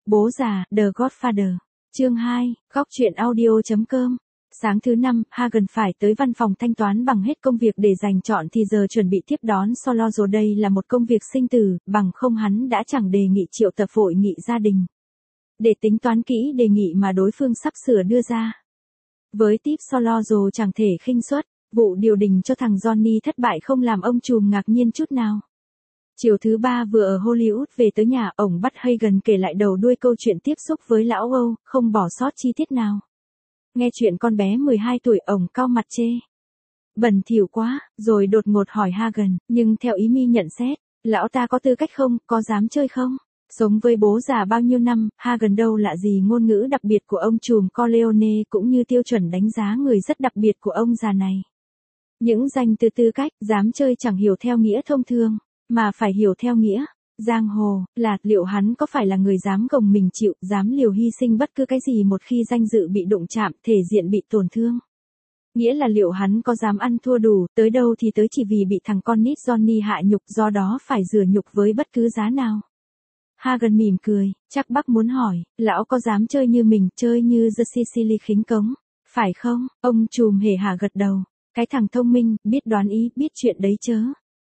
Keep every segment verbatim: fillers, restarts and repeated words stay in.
Bố già, The Godfather. Chương hai, góc truyện audio.com. Sáng thứ năm, Hagen phải tới văn phòng thanh toán bằng hết công việc để dành chọn thì giờ chuẩn bị tiếp đón Solozzo. Đây là một công việc sinh tử, bằng không hắn đã chẳng đề nghị triệu tập hội nghị gia đình. Để tính toán kỹ đề nghị mà đối phương sắp sửa đưa ra. Với tiếp Solozzo chẳng thể khinh suất, vụ điều đình cho thằng Johnny thất bại không làm ông trùm ngạc nhiên chút nào. Chiều thứ ba vừa ở Hollywood về tới nhà, ổng bắt Hagen kể lại đầu đuôi câu chuyện tiếp xúc với lão Âu, không bỏ sót chi tiết nào. Nghe chuyện con bé mười hai tuổi, ổng cau mặt chê. Bẩn thỉu quá, rồi đột ngột hỏi Hagen, nhưng theo ý mi nhận xét, lão ta có tư cách không, có dám chơi không? Sống với bố già bao nhiêu năm, Hagen đâu lạ gì ngôn ngữ đặc biệt của ông trùm Corleone cũng như tiêu chuẩn đánh giá người rất đặc biệt của ông già này. Những danh từ tư cách, dám chơi chẳng hiểu theo nghĩa thông thường, mà phải hiểu theo nghĩa giang hồ, là liệu hắn có phải là người dám gồng mình chịu, dám liều hy sinh bất cứ cái gì một khi danh dự bị đụng chạm, thể diện bị tổn thương. Nghĩa là liệu hắn có dám ăn thua đủ, tới đâu thì tới chỉ vì bị thằng con nít Johnny hạ nhục, do đó phải rửa nhục với bất cứ giá nào. Hagen mỉm cười, chắc bác muốn hỏi, lão có dám chơi như mình, chơi như The Sicily khính cống, phải không? Ông trùm hề hà gật đầu, cái thằng thông minh, biết đoán ý, biết chuyện đấy chớ.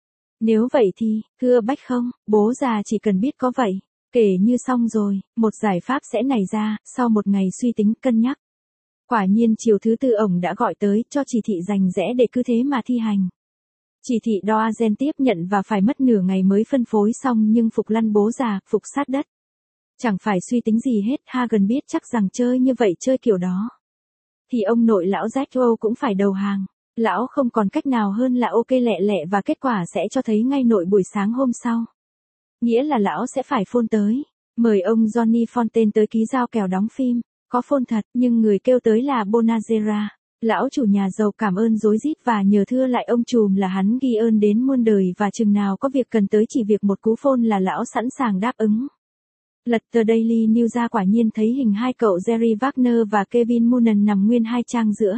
Nếu vậy thì, thưa bách không, bố già chỉ cần biết có vậy, kể như xong rồi, một giải pháp sẽ nảy ra, sau một ngày suy tính cân nhắc. Quả nhiên chiều thứ tư ổng đã gọi tới, cho chỉ thị rành rẽ để cứ thế mà thi hành. Chỉ thị đó Agen tiếp nhận và phải mất nửa ngày mới phân phối xong, nhưng phục lăn bố già, phục sát đất. Chẳng phải suy tính gì hết, Hagen biết chắc rằng chơi như vậy, chơi kiểu đó, thì ông nội lão Jack cũng phải đầu hàng. Lão không còn cách nào hơn là ok lẹ lẹ, và kết quả sẽ cho thấy ngay nội buổi sáng hôm sau. Nghĩa là lão sẽ phải phone tới, mời ông Johnny Fontaine tới ký giao kèo đóng phim. Có phone thật, nhưng người kêu tới là Bonagera. Lão chủ nhà giàu cảm ơn rối rít và nhờ thưa lại ông trùm là hắn ghi ơn đến muôn đời, và chừng nào có việc cần tới chỉ việc một cú phone là lão sẵn sàng đáp ứng. Lật tờ Daily News ra, quả nhiên thấy hình hai cậu Jerry Wagner và Kevin Moonen nằm nguyên hai trang giữa.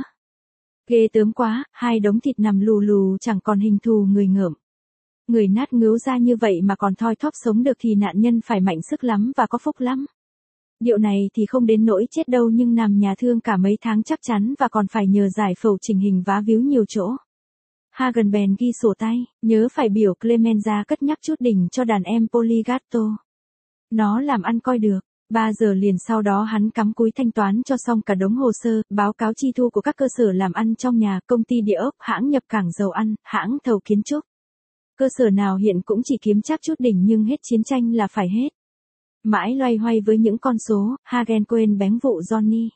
Ghê tớm quá, hai đống thịt nằm lù lù chẳng còn hình thù người ngợm. Người nát ngứu ra như vậy mà còn thoi thóp sống được thì nạn nhân phải mạnh sức lắm và có phúc lắm. Điệu này thì không đến nỗi chết đâu, nhưng nằm nhà thương cả mấy tháng chắc chắn, và còn phải nhờ giải phẫu chỉnh hình vá víu nhiều chỗ. Hagen bèn ghi sổ tay, nhớ phải biểu Clemenza cất nhắc chút đỉnh cho đàn em Poligato. Nó làm ăn coi được. Ba giờ liền sau đó hắn cắm cúi thanh toán cho xong cả đống hồ sơ, báo cáo chi thu của các cơ sở làm ăn trong nhà, công ty địa ốc, hãng nhập cảng dầu ăn, hãng thầu kiến trúc. Cơ sở nào hiện cũng chỉ kiếm chắc chút đỉnh, nhưng hết chiến tranh là phải hết. Mãi loay hoay với những con số, Hagen quên bén vụ Johnny.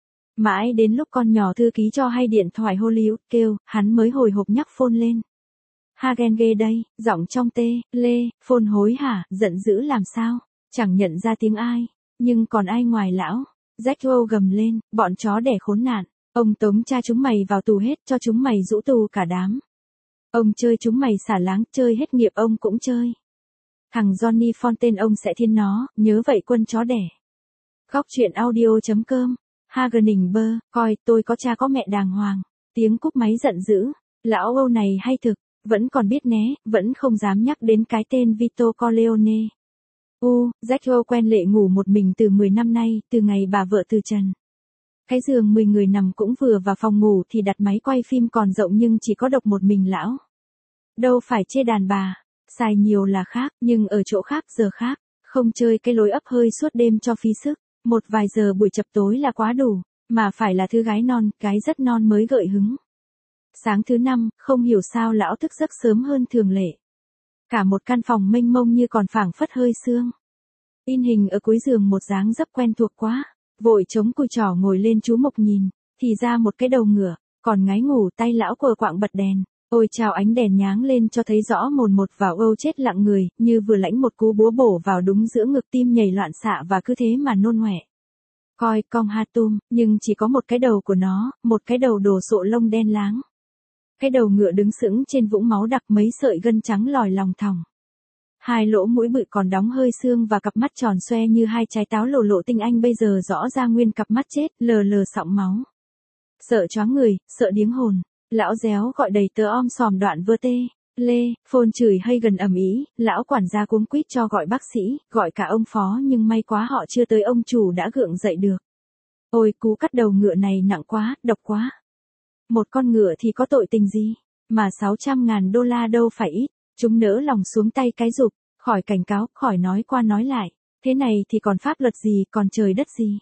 Mãi đến lúc con nhỏ thư ký cho hay điện thoại Hollywood kêu, hắn mới hồi hộp nhắc phone lên. Hagen ghê đây, giọng trong tê, lê, phone hối hả, giận dữ làm sao, chẳng nhận ra tiếng ai. Nhưng còn ai ngoài lão? Jack gầm lên, bọn chó đẻ khốn nạn, ông tống cha chúng mày vào tù hết, cho chúng mày rũ tù cả đám. Ông chơi chúng mày xả láng, chơi hết nghiệp ông cũng chơi. Thằng Johnny Fontaine ông sẽ thiên nó, nhớ vậy quân chó đẻ. Góc truyện audio.com. Hagen bơ, coi tôi có cha có mẹ đàng hoàng. Tiếng cúp máy giận dữ. Lão Âu này hay thực, vẫn còn biết né, vẫn không dám nhắc đến cái tên Vito Corleone. U, Jack quen lệ ngủ một mình từ mười năm nay, từ ngày bà vợ từ trần. Cái giường mười người nằm cũng vừa, vào phòng ngủ thì đặt máy quay phim còn rộng, nhưng chỉ có độc một mình lão. Đâu phải chê đàn bà, xài nhiều là khác, nhưng ở chỗ khác giờ khác, không chơi cái lối ấp hơi suốt đêm cho phí sức, một vài giờ buổi chập tối là quá đủ, mà phải là thứ gái non, cái rất non mới gợi hứng. Sáng thứ năm, không hiểu sao lão thức giấc sớm hơn thường lệ. Cả một căn phòng mênh mông như còn phảng phất hơi sương. In hình ở cuối giường một dáng dấp quen thuộc quá, vội chống cùi trỏ ngồi lên chú mộc nhìn, thì ra một cái đầu ngựa, còn ngái ngủ, tay lão quờ quạng bật đèn. Ôi chào, ánh đèn nháng lên cho thấy rõ mồn một vào Âu chết lặng người, như vừa lãnh một cú búa bổ vào đúng giữa ngực, tim nhảy loạn xạ và cứ thế mà nôn hoẹ. Coi cong hatum, nhưng chỉ có một cái đầu của nó, một cái đầu đồ sộ lông đen láng. Cái đầu ngựa đứng sững trên vũng máu đặc, mấy sợi gân trắng lòi lòng thòng. Hai lỗ mũi bự còn đóng hơi xương, và cặp mắt tròn xoe như hai trái táo lồ lộ tinh anh bây giờ rõ ra nguyên cặp mắt chết, lờ lờ sọng máu. Sợ choáng người, sợ điếng hồn, lão réo gọi đầy tớ om sòm đoạn vơ tê. Lê, phone chửi hay gần ầm ĩ, lão quản gia cuống quýt cho gọi bác sĩ, gọi cả ông phó nhưng may quá họ chưa tới ông chủ đã gượng dậy được. Ôi cú cắt đầu ngựa này nặng quá, độc quá. Một con ngựa thì có tội tình gì, mà sáu trăm ngàn đô la đâu phải ít, chúng nỡ lòng xuống tay cái giục, khỏi cảnh cáo, khỏi nói qua nói lại, thế này thì còn pháp luật gì, còn trời đất gì.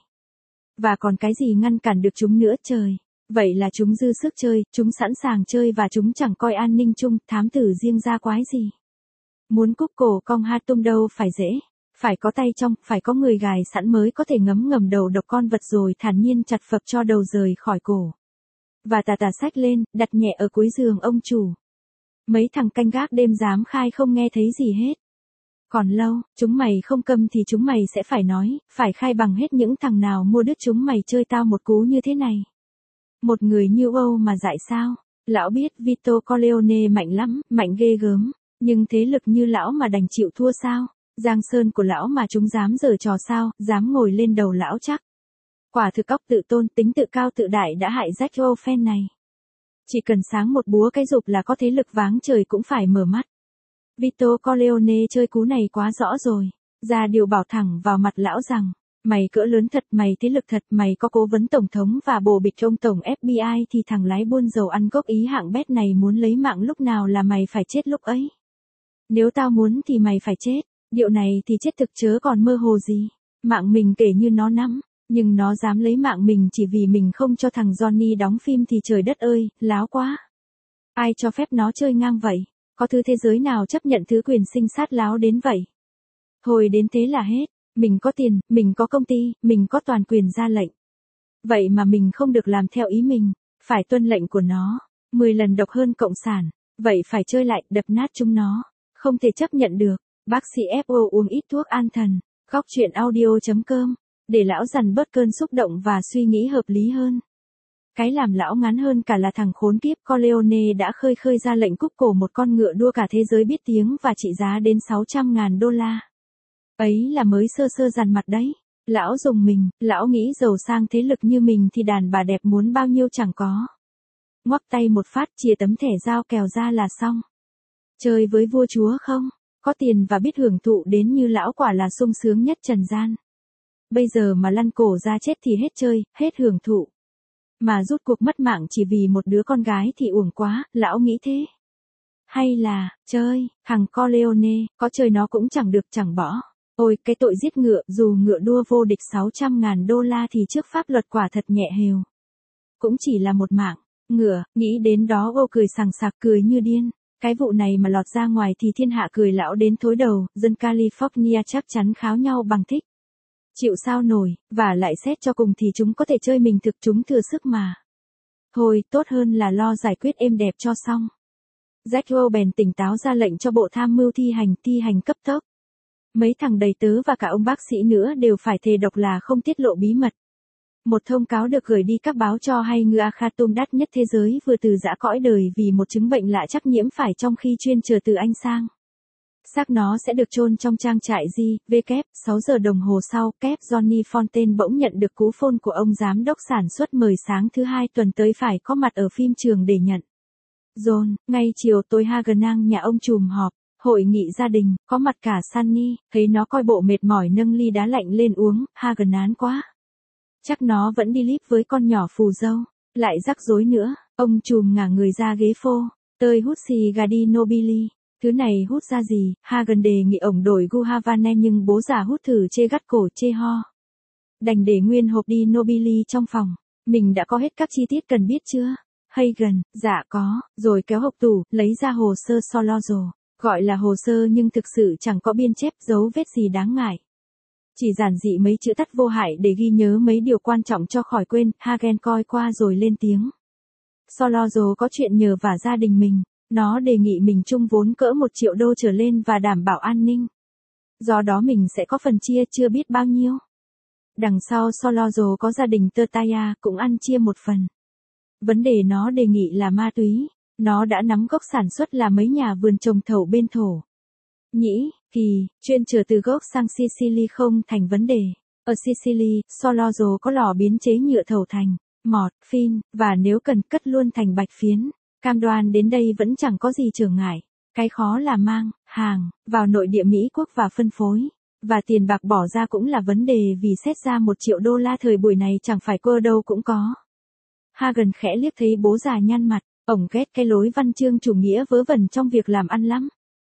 Và còn cái gì ngăn cản được chúng nữa trời. Vậy là chúng dư sức chơi, chúng sẵn sàng chơi và chúng chẳng coi an ninh chung, thám tử riêng ra quái gì. Muốn cúc cổ cong ha tung đâu phải dễ, phải có tay trong, phải có người gài sẵn mới có thể ngấm ngầm đầu độc con vật rồi thản nhiên chặt phập cho đầu rời khỏi cổ. Và tà tà xách lên, đặt nhẹ ở cuối giường ông chủ. Mấy thằng canh gác đêm dám khai không nghe thấy gì hết. Còn lâu, chúng mày không câm thì chúng mày sẽ phải nói, phải khai bằng hết những thằng nào mua đứt chúng mày chơi tao một cú như thế này. Một người như Âu mà dại sao? Lão biết Vito Corleone mạnh lắm, mạnh ghê gớm, nhưng thế lực như lão mà đành chịu thua sao? Giang sơn của lão mà chúng dám giở trò sao, dám ngồi lên đầu lão chắc. Quả thực óc tự tôn, tính tự cao tự đại đã hại Jack Ofen này. Chỉ cần sáng một búa cái rụp là có thế lực váng trời cũng phải mở mắt. Vito Corleone chơi cú này quá rõ rồi, ra điều bảo thẳng vào mặt lão rằng, mày cỡ lớn thật, mày thế lực thật, mày có cố vấn tổng thống và bồ bịch ông tổng ép bê i thì thằng lái buôn dầu ăn góp ý hạng bét này muốn lấy mạng lúc nào là mày phải chết lúc ấy. Nếu tao muốn thì mày phải chết, điệu này thì chết thực chớ còn mơ hồ gì, mạng mình kể như nó nắm, nhưng nó dám lấy mạng mình chỉ vì mình không cho thằng Johnny đóng phim thì trời đất ơi, láo quá. Ai cho phép nó chơi ngang vậy, có thứ thế giới nào chấp nhận thứ quyền sinh sát láo đến vậy. Hồi đến thế là hết. Mình có tiền, mình có công ty, mình có toàn quyền ra lệnh. Vậy mà mình không được làm theo ý mình, phải tuân lệnh của nó, mười lần độc hơn cộng sản, vậy phải chơi lại, đập nát chúng nó, không thể chấp nhận được. Bác sĩ ép ô uống ít thuốc an thần, góc chuyện audio chấm com, để lão dằn bớt cơn xúc động và suy nghĩ hợp lý hơn. Cái làm lão ngán hơn cả là thằng khốn kiếp Corleone đã khơi khơi ra lệnh cúc cổ một con ngựa đua cả thế giới biết tiếng và trị giá đến sáu trăm ngàn đô la. Ấy là mới sơ sơ dằn mặt đấy. Lão dùng mình, lão nghĩ giàu sang thế lực như mình thì đàn bà đẹp muốn bao nhiêu chẳng có. Ngoắc tay một phát chìa tấm thẻ giao kèo ra là xong. Chơi với vua chúa không? Có tiền và biết hưởng thụ đến như lão quả là sung sướng nhất trần gian. Bây giờ mà lăn cổ ra chết thì hết chơi, hết hưởng thụ. Mà rút cuộc mất mạng chỉ vì một đứa con gái thì uổng quá, lão nghĩ thế. Hay là, chơi, thằng Corleone, có chơi nó cũng chẳng được chẳng bỏ. Ôi, cái tội giết ngựa, dù ngựa đua vô địch sáu trăm ngàn đô la thì trước pháp luật quả thật nhẹ hều. Cũng chỉ là một mạng, ngựa, nghĩ đến đó ô cười sằng sặc cười như điên. Cái vụ này mà lọt ra ngoài thì thiên hạ cười lão đến thối đầu, dân California chắc chắn kháo nhau bằng thích. Chịu sao nổi, và lại xét cho cùng thì chúng có thể chơi mình thực chúng thừa sức mà. Thôi, tốt hơn là lo giải quyết êm đẹp cho xong. Jack Rowe bèn tỉnh táo ra lệnh cho bộ tham mưu thi hành, thi hành cấp tốc. Mấy thằng đầy tớ và cả ông bác sĩ nữa đều phải thề độc là không tiết lộ bí mật. Một thông cáo được gửi đi các báo cho hay ngựa Khartoum đắt nhất thế giới vừa từ giã cõi đời vì một chứng bệnh lạ chắc nhiễm phải trong khi chuyên chờ từ Anh sang. Xác nó sẽ được chôn trong trang trại G, W, sáu giờ đồng hồ sau, kép Johnny Fontaine bỗng nhận được cú phone của ông giám đốc sản xuất mời sáng thứ hai tuần tới phải có mặt ở phim trường để nhận. John, ngay chiều tối Hagenang nhà ông trùm họp, hội nghị gia đình, có mặt cả Sunny, thấy nó coi bộ mệt mỏi nâng ly đá lạnh lên uống, Hagen án quá. Chắc nó vẫn đi líp với con nhỏ phù dâu, lại rắc rối nữa, ông trùm ngả người ra ghế phô, tơi hút xì gà đi Nobili. Thứ này hút ra gì, Hagen đề nghị ổng đổi gu Havana nhưng bố già hút thử chê gắt cổ chê ho. Đành để nguyên hộp đi Nobili trong phòng, mình đã có hết các chi tiết cần biết chưa? Hagen, dạ có, rồi kéo hộp tủ, lấy ra hồ sơ Solozzo, gọi là hồ sơ nhưng thực sự chẳng có biên chép dấu vết gì đáng ngại. Chỉ giản dị mấy chữ tắt vô hại để ghi nhớ mấy điều quan trọng cho khỏi quên, Hagen coi qua rồi lên tiếng. Solozzo có chuyện nhờ vả gia đình mình. Nó đề nghị mình chung vốn cỡ một triệu đô trở lên và đảm bảo an ninh. Do đó mình sẽ có phần chia chưa biết bao nhiêu. Đằng sau Solozzo có gia đình Tertaya cũng ăn chia một phần. Vấn đề nó đề nghị là ma túy. Nó đã nắm gốc sản xuất là mấy nhà vườn trồng thầu bên thổ. Nhĩ, Kỳ, chuyên trở từ gốc sang Sicily không thành vấn đề. Ở Sicily, Solozzo có lò biến chế nhựa thầu thành, mọt, phin, và nếu cần cất luôn thành bạch phiến. Cam đoan đến đây vẫn chẳng có gì trở ngại. Cái khó là mang hàng vào nội địa Mỹ quốc và phân phối. Và tiền bạc bỏ ra cũng là vấn đề vì xét ra một triệu đô la thời buổi này chẳng phải cơ đâu cũng có. Hagen khẽ liếc thấy bố già nhăn mặt, ổng ghét cái lối văn chương chủ nghĩa vớ vẩn trong việc làm ăn lắm.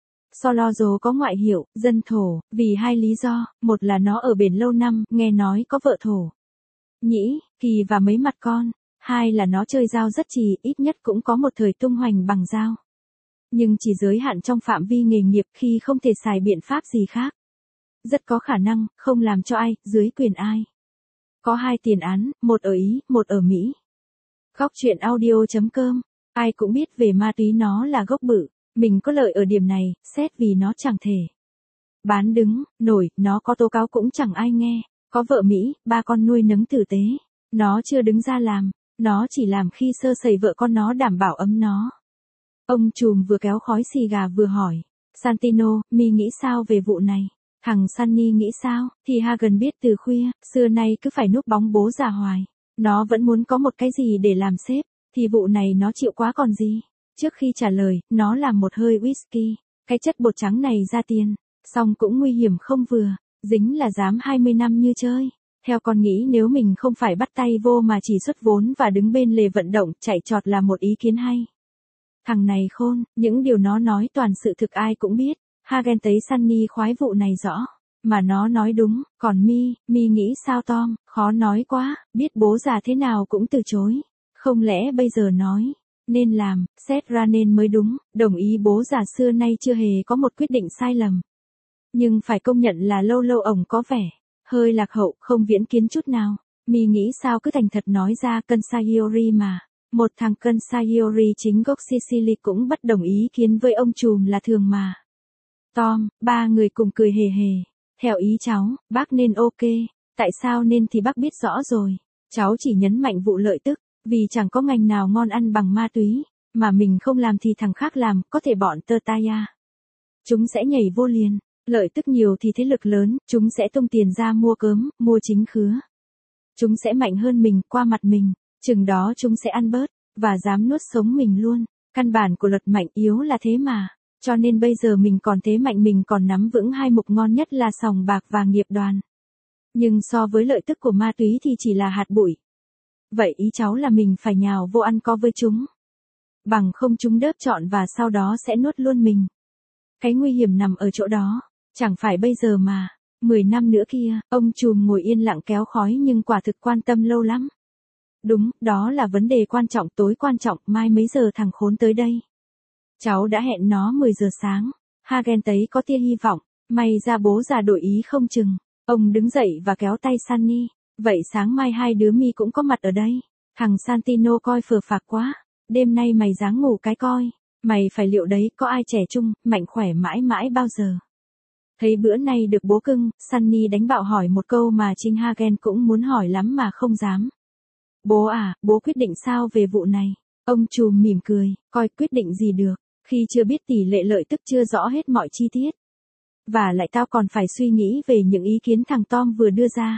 Solozzo có ngoại hiệu, dân thổ, vì hai lý do, một là nó ở bển lâu năm, nghe nói có vợ thổ. Nhĩ, Kỳ và mấy mặt con, hai là nó chơi dao rất trì, ít nhất cũng có một thời tung hoành bằng dao. Nhưng chỉ giới hạn trong phạm vi nghề nghiệp khi không thể xài biện pháp gì khác. Rất có khả năng, không làm cho ai, dưới quyền ai. Có hai tiền án, một ở Ý, một ở Mỹ. Góc truyện audio.com, ai cũng biết về ma túy nó là gốc bự, mình có lợi ở điểm này, xét vì nó chẳng thể bán đứng, nổi, nó có tố cáo cũng chẳng ai nghe, có vợ Mỹ, ba con nuôi nấng tử tế, nó chưa đứng ra làm, nó chỉ làm khi sơ sẩy vợ con nó đảm bảo ấm nó. Ông trùm vừa kéo khói xì gà vừa hỏi, Santino, mi nghĩ sao về vụ này? Thằng Sunny nghĩ sao? Thì Hagen biết từ khuya, xưa nay cứ phải núp bóng bố già hoài. Nó vẫn muốn có một cái gì để làm sếp, thì vụ này nó chịu quá còn gì. Trước khi trả lời, nó làm một hơi whisky, cái chất bột trắng này ra tiền, xong cũng nguy hiểm không vừa, dính là dám hai mươi năm như chơi. Theo con nghĩ nếu mình không phải bắt tay vô mà chỉ xuất vốn và đứng bên lề vận động chạy trọt là một ý kiến hay. Thằng này khôn, những điều nó nói toàn sự thực ai cũng biết. Hagen thấy Sunny khoái vụ này rõ, mà nó nói đúng, còn mi, mi nghĩ sao Tom, khó nói quá, biết bố già thế nào cũng từ chối. Không lẽ bây giờ nói, nên làm, xét ra nên mới đúng, đồng ý bố già xưa nay chưa hề có một quyết định sai lầm. Nhưng phải công nhận là lâu lâu ổng có vẻ, hơi lạc hậu, không viễn kiến chút nào. Mi nghĩ sao cứ thành thật nói ra Consigliere mà. Một thằng Consigliere chính gốc Sicily cũng bất đồng ý kiến với ông trùm là thường mà. Tom, ba người cùng cười hề hề. Theo ý cháu, bác nên ok. Tại sao nên thì bác biết rõ rồi. Cháu chỉ nhấn mạnh vụ lợi tức, vì chẳng có ngành nào ngon ăn bằng ma túy. Mà mình không làm thì thằng khác làm, có thể bọn tơ taya. Chúng sẽ nhảy vô liền. Lợi tức nhiều thì thế lực lớn, chúng sẽ tung tiền ra mua cớm, mua chính khứa. Chúng sẽ mạnh hơn mình, qua mặt mình. Chừng đó chúng sẽ ăn bớt, và dám nuốt sống mình luôn. Căn bản của luật mạnh yếu là thế mà. Cho nên bây giờ mình còn thế mạnh mình còn nắm vững hai mục ngon nhất là sòng bạc và nghiệp đoàn. Nhưng so với lợi tức của ma túy thì chỉ là hạt bụi. Vậy ý cháu là mình phải nhào vô ăn co với chúng. Bằng không chúng đớp trọn và sau đó sẽ nuốt luôn mình. Cái nguy hiểm nằm ở chỗ đó. Chẳng phải bây giờ mà. Mười năm nữa kia, ông trùm ngồi yên lặng kéo khói nhưng quả thực quan tâm lâu lắm. Đúng, đó là vấn đề quan trọng tối quan trọng, mai mấy giờ thằng khốn tới đây. Cháu đã hẹn nó mười giờ sáng. Hagen thấy có tia hy vọng, may ra bố già đổi ý không chừng. Ông đứng dậy và kéo tay Sunny. Vậy sáng mai hai đứa mi cũng có mặt ở đây. Thằng Santino coi phờ phạc quá. Đêm nay mày dáng ngủ cái coi. Mày phải liệu đấy có ai trẻ trung, mạnh khỏe mãi mãi bao giờ. Thấy bữa nay được bố cưng, Sunny đánh bạo hỏi một câu mà Trinh Hagen cũng muốn hỏi lắm mà không dám. Bố à, bố quyết định sao về vụ này? Ông trùm mỉm cười, coi quyết định gì được, khi chưa biết tỷ lệ lợi tức chưa rõ hết mọi chi tiết. Và lại tao còn phải suy nghĩ về những ý kiến thằng Tom vừa đưa ra.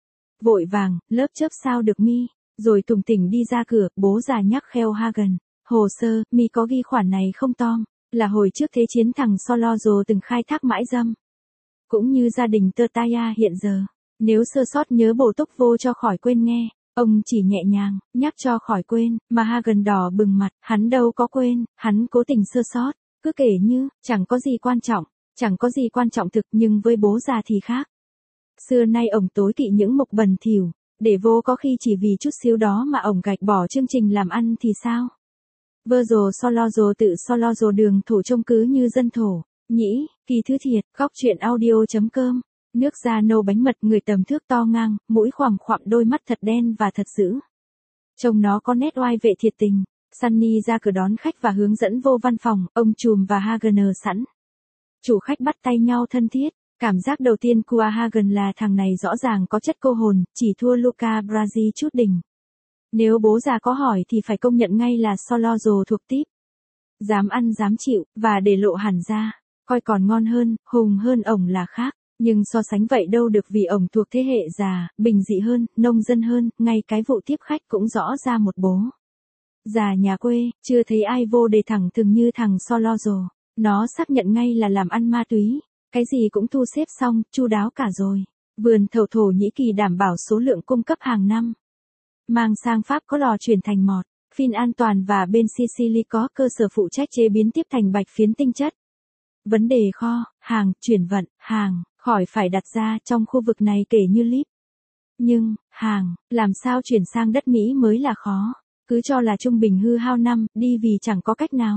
Vội vàng, lớp chớp sao được mi, rồi tùng tỉnh đi ra cửa, bố già nhắc kheo Hagen. Hồ sơ, mi có ghi khoản này không Tom? Là hồi trước thế chiến thằng Solozzo từng khai thác mãi dâm. Cũng như gia đình Totaya hiện giờ. Nếu sơ sót nhớ bổ túc vô cho khỏi quên nghe. Ông chỉ nhẹ nhàng, nhắc cho khỏi quên, mà Hagen đỏ bừng mặt, hắn đâu có quên, hắn cố tình sơ sót, cứ kể như, chẳng có gì quan trọng, chẳng có gì quan trọng thực nhưng với bố già thì khác. Xưa nay ổng tối kỵ những mục bẩn thỉu, để vô có khi chỉ vì chút xíu đó mà ổng gạch bỏ chương trình làm ăn thì sao? Virgil Solozzo tự Solozzo đường thổ trông cứ như dân thổ, nhĩ, Kỳ Thứ Thiệt, góc truyện audio.com. Nước da nâu bánh mật người tầm thước to ngang, mũi khoằm khoạm đôi mắt thật đen và thật dữ. Trông nó có nét oai vệ thiệt tình. Sunny ra cửa đón khách và hướng dẫn vô văn phòng, ông trùm và Hagen sẵn. Chủ khách bắt tay nhau thân thiết. Cảm giác đầu tiên của Hagen là thằng này rõ ràng có chất cô hồn, chỉ thua Luca Brasi chút đỉnh. Nếu bố già có hỏi thì phải công nhận ngay là Solozzo thuộc típ. Dám ăn dám chịu, và để lộ hẳn ra. Coi còn ngon hơn, hùng hơn ổng là khác. Nhưng so sánh vậy đâu được vì ổng thuộc thế hệ già, bình dị hơn, nông dân hơn, ngay cái vụ tiếp khách cũng rõ ra một bố già nhà quê, chưa thấy ai vô đề thẳng thừng như thằng Solozzo. Nó xác nhận ngay là làm ăn ma túy, cái gì cũng thu xếp xong, chu đáo cả rồi. Vườn thầu Thổ Nhĩ Kỳ đảm bảo số lượng cung cấp hàng năm. Mang sang Pháp có lò chuyển thành mọt, phin an toàn và bên Sicily có cơ sở phụ trách chế biến tiếp thành bạch phiến tinh chất. Vấn đề kho, hàng, chuyển vận, hàng, khỏi phải đặt ra trong khu vực này kể như líp. Nhưng, hàng, làm sao chuyển sang đất Mỹ mới là khó. Cứ cho là trung bình hư hao năm, đi vì chẳng có cách nào.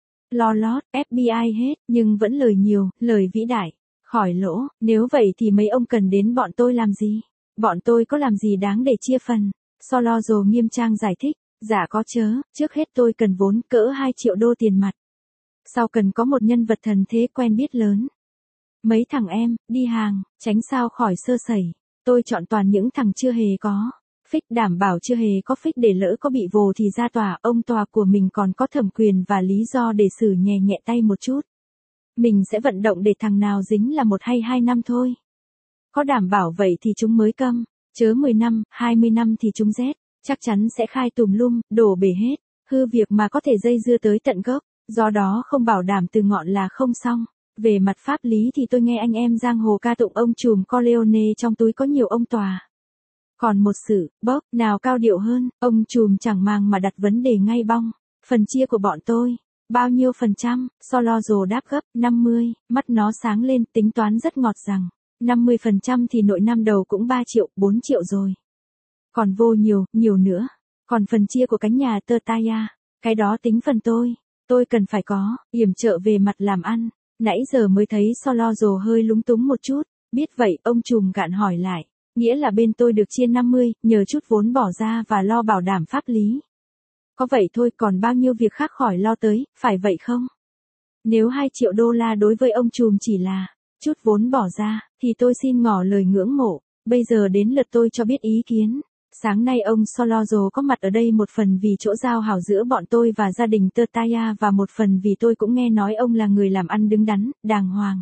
Lo lót, ép bê i hết, nhưng vẫn lời nhiều, lời vĩ đại. Khỏi lỗ, nếu vậy thì mấy ông cần đến bọn tôi làm gì? Bọn tôi có làm gì đáng để chia phần? Solozzo nghiêm trang giải thích, dạ có chớ, trước hết tôi cần vốn cỡ hai triệu đô tiền mặt. Sau cần có một nhân vật thần thế quen biết lớn. Mấy thằng em, đi hàng, tránh sao khỏi sơ sẩy. Tôi chọn toàn những thằng chưa hề có. Phích đảm bảo chưa hề có phích để lỡ có bị vồ thì ra tòa, ông tòa của mình còn có thẩm quyền và lý do để xử nhẹ nhẹ tay một chút. Mình sẽ vận động để thằng nào dính là một hay hai năm thôi. Có đảm bảo vậy thì chúng mới câm, chớ mười năm, hai mươi năm thì chúng rét, chắc chắn sẽ khai tùm lum, đổ bể hết, hư việc mà có thể dây dưa tới tận gốc, do đó không bảo đảm từ ngọn là không xong. Về mặt pháp lý thì tôi nghe anh em giang hồ ca tụng ông trùm Corleone trong túi có nhiều ông tòa. Còn một sự, bốc, nào cao điệu hơn, ông trùm chẳng màng mà đặt vấn đề ngay bong. Phần chia của bọn tôi, bao nhiêu phần trăm? Solozzo đáp gấp, năm mươi, mắt nó sáng lên, tính toán rất ngọt rằng, năm mươi phần trăm thì nội năm đầu cũng ba triệu, bốn triệu rồi. Còn vô nhiều, nhiều nữa. Còn phần chia của cánh nhà Tertaya, cái đó tính phần tôi, tôi cần phải có, yểm trợ về mặt làm ăn. Nãy giờ mới thấy Solozzo hơi lúng túng một chút, biết vậy ông trùm gạn hỏi lại. Nghĩa là bên tôi được chia năm mươi, nhờ chút vốn bỏ ra và lo bảo đảm pháp lý. Có vậy thôi, còn bao nhiêu việc khác khỏi lo tới, phải vậy không? Nếu hai triệu đô la đối với ông trùm chỉ là chút vốn bỏ ra, thì tôi xin ngỏ lời ngưỡng mộ. Bây giờ đến lượt tôi cho biết ý kiến. Sáng nay ông Solozzo có mặt ở đây một phần vì chỗ giao hảo giữa bọn tôi và gia đình Tertaya và một phần vì tôi cũng nghe nói ông là người làm ăn đứng đắn, đàng hoàng.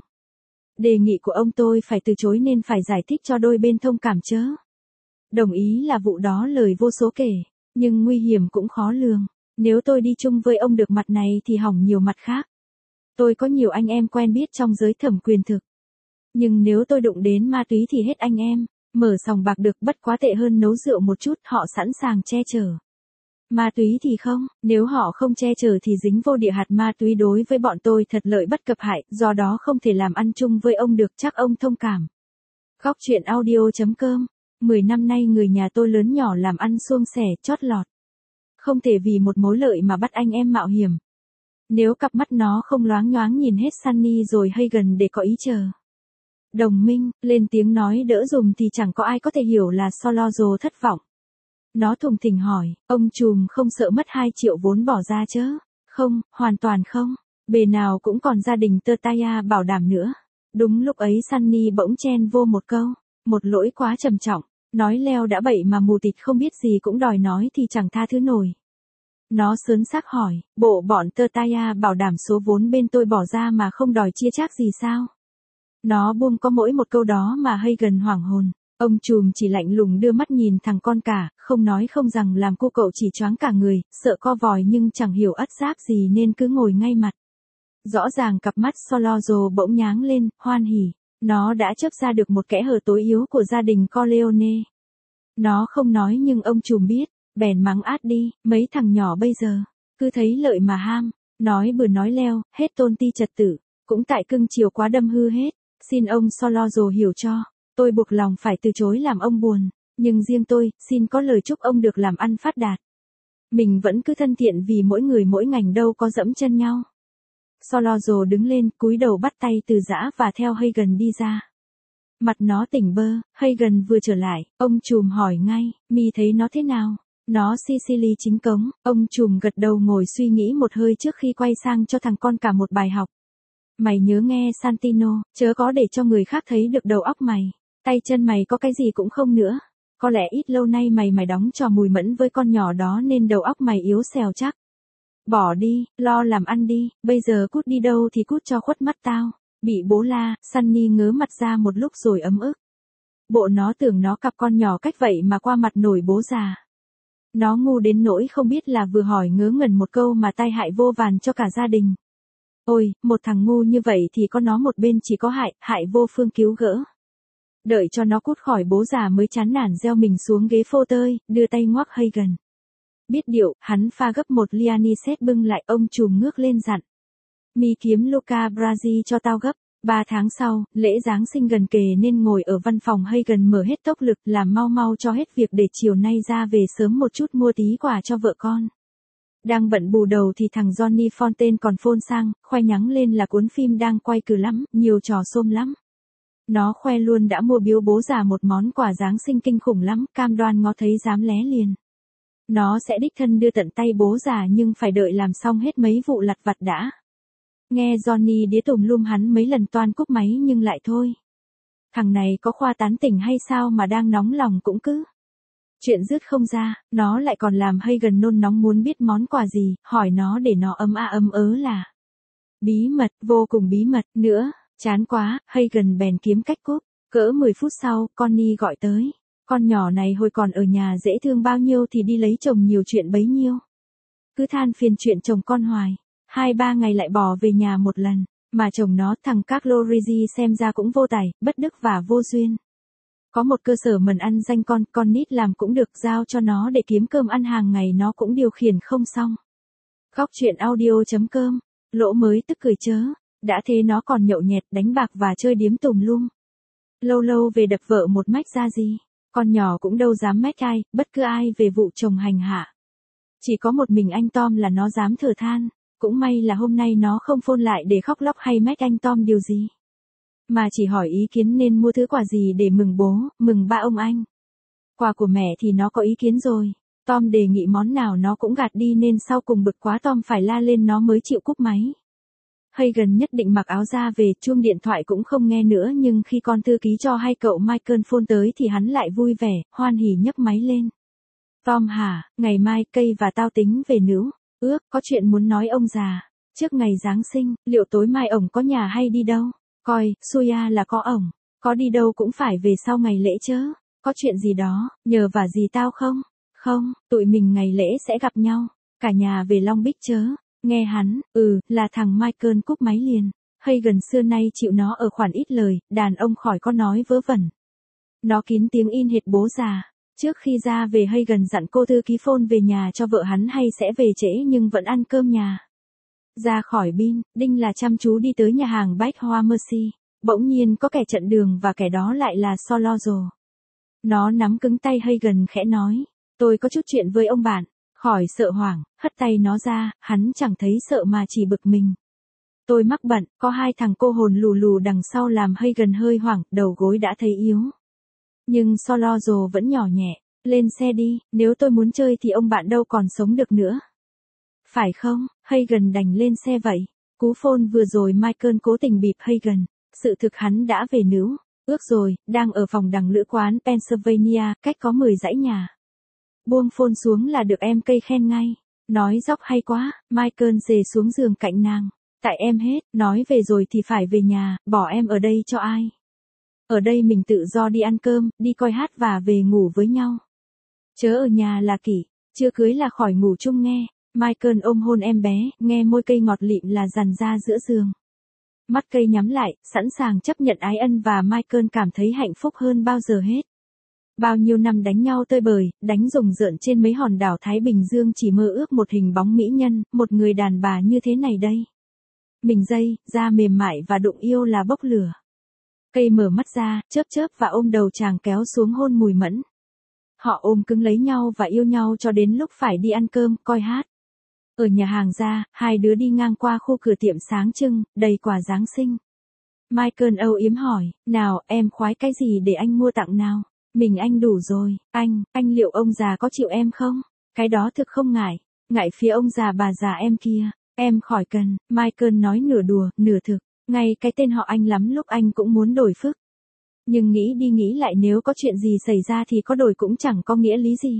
Đề nghị của ông tôi phải từ chối nên phải giải thích cho đôi bên thông cảm chớ. Đồng ý là vụ đó lời vô số kể, nhưng nguy hiểm cũng khó lường. Nếu tôi đi chung với ông được mặt này thì hỏng nhiều mặt khác. Tôi có nhiều anh em quen biết trong giới thẩm quyền thực. Nhưng nếu tôi đụng đến ma túy thì hết anh em. Mở sòng bạc được bất quá tệ hơn nấu rượu một chút, họ sẵn sàng che chở. Ma túy thì không, nếu họ không che chở thì dính vô địa hạt ma túy đối với bọn tôi thật lợi bất cập hại, do đó không thể làm ăn chung với ông được, chắc ông thông cảm. Góc truyện audio.com, mười năm nay người nhà tôi lớn nhỏ làm ăn suông sẻ, chót lọt. Không thể vì một mối lợi mà bắt anh em mạo hiểm. Nếu cặp mắt nó không loáng nhoáng nhìn hết Sunny rồi Hagen để có ý chờ. Đồng minh, lên tiếng nói đỡ dùm thì chẳng có ai có thể hiểu là Solozzo thất vọng. Nó thùng thình hỏi, ông trùm không sợ mất hai triệu vốn bỏ ra chứ? Không, hoàn toàn không. Bề nào cũng còn gia đình Tertaya bảo đảm nữa. Đúng lúc ấy Sunny bỗng chen vô một câu, một lỗi quá trầm trọng, nói leo đã bậy mà mù tịt không biết gì cũng đòi nói thì chẳng tha thứ nổi. Nó sớn xác hỏi, bộ bọn Tertaya bảo đảm số vốn bên tôi bỏ ra mà không đòi chia chác gì sao? Nó buông có mỗi một câu đó mà Hagen hoảng hồn. Ông trùm chỉ lạnh lùng đưa mắt nhìn thằng con cả, không nói không rằng làm cô cậu chỉ choáng cả người, sợ co vòi nhưng chẳng hiểu ất giáp gì nên cứ ngồi ngay mặt. Rõ ràng cặp mắt Solozzo bỗng nháng lên, hoan hỉ. Nó đã chớp ra được một kẽ hở tối yếu của gia đình Corleone. Nó không nói nhưng ông trùm biết, bèn mắng át đi, mấy thằng nhỏ bây giờ, cứ thấy lợi mà ham, nói bừa nói leo, hết tôn ti trật tự, cũng tại cưng chiều quá đâm hư hết. Xin ông Solozzo hiểu cho, tôi buộc lòng phải từ chối làm ông buồn, nhưng riêng tôi, xin có lời chúc ông được làm ăn phát đạt. Mình vẫn cứ thân thiện vì mỗi người mỗi ngành đâu có dẫm chân nhau. Solozzo đứng lên, cúi đầu bắt tay từ giã và theo Hagen đi ra. Mặt nó tỉnh bơ, Hagen vừa trở lại, ông trùm hỏi ngay, mi thấy nó thế nào? Nó Sicily chính cống, ông trùm gật đầu ngồi suy nghĩ một hơi trước khi quay sang cho thằng con cả một bài học. Mày nhớ nghe Santino, chớ có để cho người khác thấy được đầu óc mày. Tay chân mày có cái gì cũng không nữa. Có lẽ ít lâu nay mày mày đóng trò mùi mẫn với con nhỏ đó nên đầu óc mày yếu xèo chắc. Bỏ đi, lo làm ăn đi, bây giờ cút đi đâu thì cút cho khuất mắt tao. Bị bố la, Sunny ngớ mặt ra một lúc rồi ấm ức. Bộ nó tưởng nó cặp con nhỏ cách vậy mà qua mặt nổi bố già. Nó ngu đến nỗi không biết là vừa hỏi ngớ ngẩn một câu mà tai hại vô vàn cho cả gia đình. Ôi, một thằng ngu như vậy thì có nó một bên chỉ có hại, hại vô phương cứu gỡ. Đợi cho nó cút khỏi bố già mới chán nản gieo mình xuống ghế phô tơi, đưa tay ngoắc Hagen. Biết điệu, hắn pha gấp một ly anisette bưng lại, ông trùm ngước lên dặn. Mi kiếm Luca Brasi cho tao gấp. Ba tháng sau, lễ Giáng sinh gần kề nên ngồi ở văn phòng Hagen mở hết tốc lực làm mau mau cho hết việc để chiều nay ra về sớm một chút mua tí quà cho vợ con. Đang bận bù đầu thì thằng Johnny Fontaine còn phone sang, khoe nhắng lên là cuốn phim đang quay cừ lắm, nhiều trò xôm lắm. Nó khoe luôn đã mua biếu bố già một món quà Giáng sinh kinh khủng lắm, cam đoan ngó thấy dám lé liền. Nó sẽ đích thân đưa tận tay bố già nhưng phải đợi làm xong hết mấy vụ lặt vặt đã. Nghe Johnny đĩa tùm lum hắn mấy lần toan cúp máy nhưng lại thôi. Thằng này có khoa tán tỉnh hay sao mà đang nóng lòng cũng cứ. Chuyện dứt không ra, nó lại còn làm Hagen nôn nóng muốn biết món quà gì, hỏi nó để nó ấm a ấm ớ là. Bí mật, vô cùng bí mật, nữa, chán quá, Hagen bèn kiếm cách cúp. Cỡ mười phút sau, Connie gọi tới. Con nhỏ này hồi còn ở nhà dễ thương bao nhiêu thì đi lấy chồng nhiều chuyện bấy nhiêu. Cứ than phiền chuyện chồng con hoài. Hai ba ngày lại bỏ về nhà một lần, mà chồng nó thằng Carlo Rizzi xem ra cũng vô tài, bất đức và vô duyên. Có một cơ sở mần ăn danh con, con nít làm cũng được, giao cho nó để kiếm cơm ăn hàng ngày nó cũng điều khiển không xong. Góc chuyện audio.com, lỗ mới tức cười chớ, đã thế nó còn nhậu nhẹt đánh bạc và chơi điếm tùm lum. Lâu lâu về đập vợ một mách ra gì, con nhỏ cũng đâu dám mách ai, bất cứ ai về vụ chồng hành hạ. Chỉ có một mình anh Tom là nó dám thở than. Cũng may là hôm nay nó không phone lại để khóc lóc hay mách anh Tom điều gì. Mà chỉ hỏi ý kiến nên mua thứ quà gì để mừng bố, mừng ba ông anh. Quà của mẹ thì nó có ý kiến rồi. Tom đề nghị món nào nó cũng gạt đi nên sau cùng bực quá Tom phải la lên nó mới chịu cúp máy. Hagen nhất định mặc áo ra về, chuông điện thoại cũng không nghe nữa nhưng khi con thư ký cho hay cậu Michael phone tới thì hắn lại vui vẻ, hoan hỉ nhấc máy lên. Tom hả, ngày mai cây và tao tính về nữ. Ước, có chuyện muốn nói ông già. Trước ngày Giáng sinh, liệu tối mai ổng có nhà hay đi đâu? Coi, xui à là có ổng. Có đi đâu cũng phải về sau ngày lễ chớ. Có chuyện gì đó, nhờ vả gì tao không? Không, tụi mình ngày lễ sẽ gặp nhau. Cả nhà về Long Beach chớ. Nghe hắn, ừ, là thằng Michael cúp máy liền. Hagen xưa nay chịu nó ở khoản ít lời, đàn ông khỏi có nói vớ vẩn. Nó kín tiếng in hệt bố già. Trước khi ra về Hagen dặn cô thư ký phone về nhà cho vợ hắn hay sẽ về trễ nhưng vẫn ăn cơm nhà. Ra khỏi bin, Đinh là chăm chú đi tới nhà hàng Bách Hoa Mercy. Bỗng nhiên có kẻ chặn đường và kẻ đó lại là Solozzo. Nó nắm cứng tay Hagen khẽ nói. Tôi có chút chuyện với ông bạn. Khỏi sợ hoảng, hất tay nó ra, hắn chẳng thấy sợ mà chỉ bực mình. Tôi mắc bận, có hai thằng cô hồn lù lù đằng sau làm Hagen hơi hoảng, đầu gối đã thấy yếu. Nhưng Solozzo vẫn nhỏ nhẹ, lên xe đi, nếu tôi muốn chơi thì ông bạn đâu còn sống được nữa. Phải không, Hagen đành lên xe vậy. Cú phone vừa rồi Michael cố tình bịp Hagen, sự thực hắn đã về nữ, ước rồi, đang ở phòng đằng lữ quán Pennsylvania, cách có mười dãy nhà. Buông phone xuống là được em cây khen ngay, nói dóc hay quá, Michael dề xuống giường cạnh nàng. Tại em hết, nói về rồi thì phải về nhà, bỏ em ở đây cho ai. Ở đây mình tự do đi ăn cơm, đi coi hát và về ngủ với nhau. Chớ ở nhà là kỷ, chưa cưới là khỏi ngủ chung nghe. Michael ôm hôn em bé, nghe môi cây ngọt lịm là dằn ra giữa giường. Mắt cây nhắm lại, sẵn sàng chấp nhận ái ân và Michael cảm thấy hạnh phúc hơn bao giờ hết. Bao nhiêu năm đánh nhau tơi bời, đánh rùng rợn trên mấy hòn đảo Thái Bình Dương chỉ mơ ước một hình bóng mỹ nhân, một người đàn bà như thế này đây. Mình dây, da mềm mại và đụng yêu là bốc lửa. Cây mở mắt ra, chớp chớp và ôm đầu chàng kéo xuống hôn mùi mẫn. Họ ôm cứng lấy nhau và yêu nhau cho đến lúc phải đi ăn cơm, coi hát. Ở nhà hàng ra, hai đứa đi ngang qua khu cửa tiệm sáng trưng, đầy quà Giáng sinh. Michael âu yếm hỏi, nào, em khoái cái gì để anh mua tặng nào? Mình anh đủ rồi, anh, anh liệu ông già có chịu em không? Cái đó thực không ngại, ngại phía ông già bà già em kia, em khỏi cần, Michael nói nửa đùa, nửa thực, ngay cái tên họ anh lắm lúc anh cũng muốn đổi phức. Nhưng nghĩ đi nghĩ lại nếu có chuyện gì xảy ra thì có đổi cũng chẳng có nghĩa lý gì.